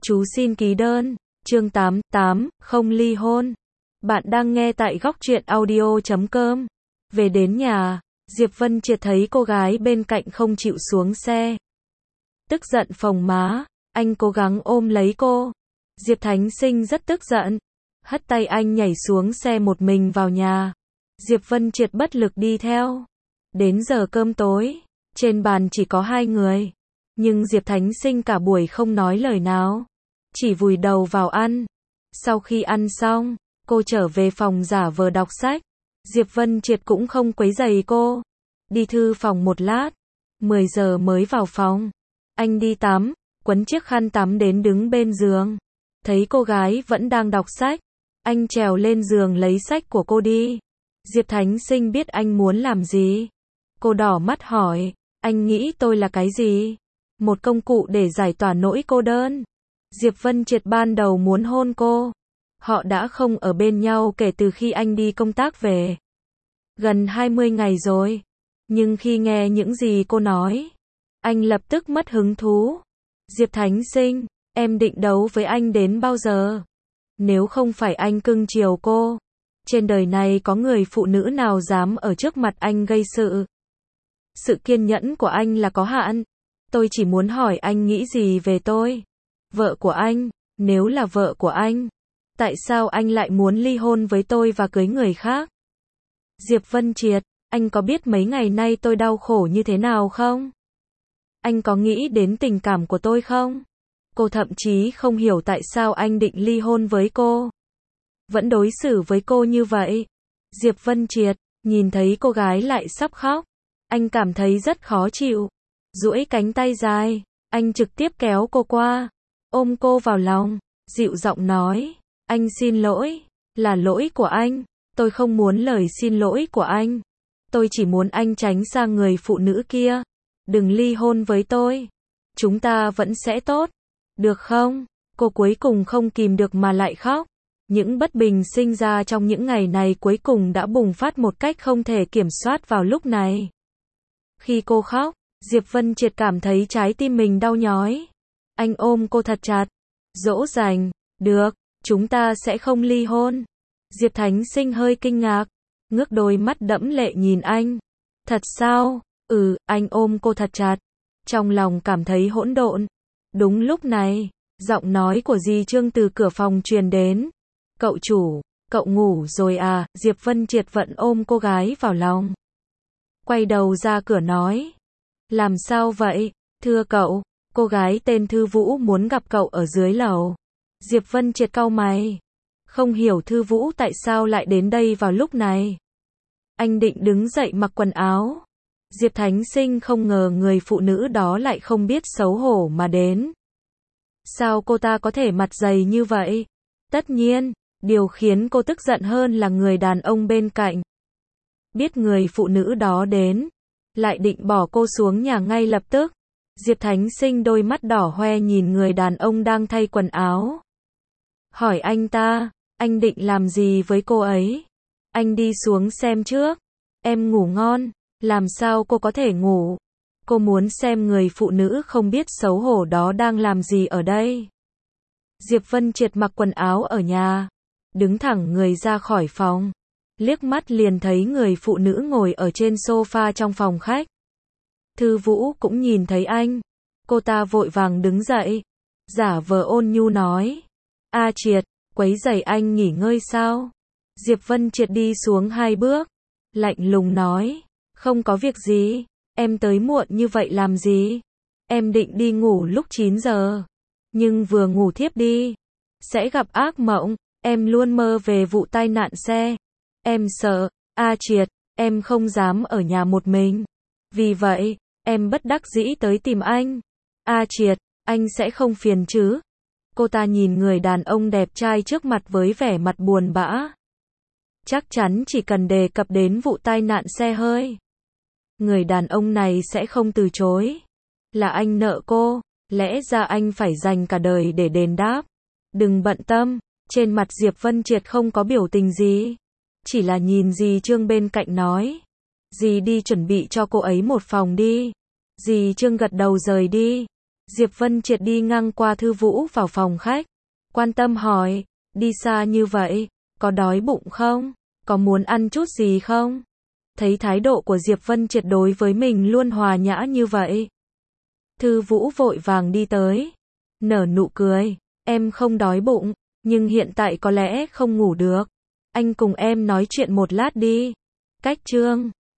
Chú xin ký đơn. Chương 88, không ly hôn. Bạn đang nghe tại góc truyện audio.com. Về đến nhà, Diệp Vân Triệt thấy cô gái bên cạnh không chịu xuống xe. Tức giận phồng má, anh cố gắng ôm lấy cô. Diệp Thánh Sinh rất tức giận, hất tay anh nhảy xuống xe một mình vào nhà. Diệp Vân Triệt bất lực đi theo. Đến giờ cơm tối, trên bàn chỉ có hai người. Nhưng Diệp Thánh Sinh cả buổi không nói lời nào, chỉ vùi đầu vào ăn. Sau khi ăn xong, cô trở về phòng giả vờ đọc sách. Diệp Vân Triệt cũng không quấy rầy cô. Đi thư phòng một lát, 10 giờ mới vào phòng. Anh đi tắm, quấn chiếc khăn tắm đến đứng bên giường. Thấy cô gái vẫn đang đọc sách, anh trèo lên giường lấy sách của cô đi. Diệp Thánh Sinh biết anh muốn làm gì. Cô đỏ mắt hỏi, anh nghĩ tôi là cái gì? Một công cụ để giải tỏa nỗi cô đơn. Diệp Vân Triệt ban đầu muốn hôn cô. Họ đã không ở bên nhau kể từ khi anh đi công tác về. Gần 20 ngày rồi. Nhưng khi nghe những gì cô nói, anh lập tức mất hứng thú. Diệp Thánh Sinh, em định đấu với anh đến bao giờ? Nếu không phải anh cưng chiều cô, trên đời này có người phụ nữ nào dám ở trước mặt anh gây sự? Sự kiên nhẫn của anh là có hạn. Tôi chỉ muốn hỏi anh nghĩ gì về tôi? Vợ của anh, nếu là vợ của anh, tại sao anh lại muốn ly hôn với tôi và cưới người khác? Diệp Vân Triệt, anh có biết mấy ngày nay tôi đau khổ như thế nào không? Anh có nghĩ đến tình cảm của tôi không? Cô thậm chí không hiểu tại sao anh định ly hôn với cô. Vẫn đối xử với cô như vậy. Diệp Vân Triệt, nhìn thấy cô gái lại sắp khóc. Anh cảm thấy rất khó chịu. Duỗi cánh tay dài, anh trực tiếp kéo cô qua. Ôm cô vào lòng, dịu giọng nói. Anh xin lỗi, là lỗi của anh. Tôi không muốn lời xin lỗi của anh. Tôi chỉ muốn anh tránh xa người phụ nữ kia. Đừng ly hôn với tôi. Chúng ta vẫn sẽ tốt. Được không? Cô cuối cùng không kìm được mà lại khóc. Những bất bình sinh ra trong những ngày này cuối cùng đã bùng phát một cách không thể kiểm soát vào lúc này. Khi cô khóc, Diệp Vân Triệt cảm thấy trái tim mình đau nhói. Anh ôm cô thật chặt, dỗ dành, được, chúng ta sẽ không ly hôn. Diệp Thánh Sinh hơi kinh ngạc, ngước đôi mắt đẫm lệ nhìn anh. Thật sao? Anh ôm cô thật chặt, trong lòng cảm thấy hỗn độn. Đúng lúc này, giọng nói của dì Trương từ cửa phòng truyền đến. Cậu chủ, cậu ngủ rồi à? Diệp Vân Triệt vẫn ôm cô gái vào lòng. Quay đầu ra cửa nói. Làm sao vậy? Thưa cậu, cô gái tên Thư Vũ muốn gặp cậu ở dưới lầu. Diệp Vân Triệt cau mày. Không hiểu Thư Vũ tại sao lại đến đây vào lúc này. Anh định đứng dậy mặc quần áo. Diệp Thánh Sinh không ngờ người phụ nữ đó lại không biết xấu hổ mà đến. Sao cô ta có thể mặt dày như vậy? Tất nhiên, điều khiến cô tức giận hơn là người đàn ông bên cạnh. Biết người phụ nữ đó đến, lại định bỏ cô xuống nhà ngay lập tức. Diệp Thánh Sinh đôi mắt đỏ hoe nhìn người đàn ông đang thay quần áo. Hỏi anh ta, anh định làm gì với cô ấy? Anh đi xuống xem trước. Em ngủ ngon. Làm sao cô có thể ngủ? Cô muốn xem người phụ nữ không biết xấu hổ đó đang làm gì ở đây. Diệp Vân Triệt mặc quần áo ở nhà, đứng thẳng người ra khỏi phòng, liếc mắt liền thấy người phụ nữ ngồi ở trên sofa trong phòng khách. Thư Vũ cũng nhìn thấy anh, cô ta vội vàng đứng dậy, giả vờ ôn nhu nói. A Triệt, quấy rầy anh nghỉ ngơi sao? Diệp Vân Triệt đi xuống 2 bước, lạnh lùng nói. Không có việc gì, em tới muộn như vậy làm gì? Em định đi ngủ lúc 9 giờ. Nhưng vừa ngủ thiếp đi, sẽ gặp ác mộng. Em luôn mơ về vụ tai nạn xe. Em sợ, A Triệt, em không dám ở nhà một mình. Vì vậy, em bất đắc dĩ tới tìm anh. A Triệt, anh sẽ không phiền chứ? Cô ta nhìn người đàn ông đẹp trai trước mặt với vẻ mặt buồn bã. Chắc chắn chỉ cần đề cập đến vụ tai nạn xe hơi, người đàn ông này sẽ không từ chối. Là anh nợ cô, lẽ ra anh phải dành cả đời để đền đáp. Đừng bận tâm, trên mặt Diệp Vân Triệt không có biểu tình gì. Chỉ là nhìn dì Trương bên cạnh nói. Dì đi chuẩn bị cho cô ấy một phòng đi. Dì Trương gật đầu rời đi. Diệp Vân Triệt đi ngang qua Thư Vũ vào phòng khách. Quan tâm hỏi, đi xa như vậy, có đói bụng không? Có muốn ăn chút gì không? Thấy thái độ của Diệp Vân Triệt đối với mình luôn hòa nhã như vậy. Thư Vũ vội vàng đi tới. Nở nụ cười, em không đói bụng, nhưng hiện tại có lẽ không ngủ được. Anh cùng em nói chuyện một lát đi. Cách chương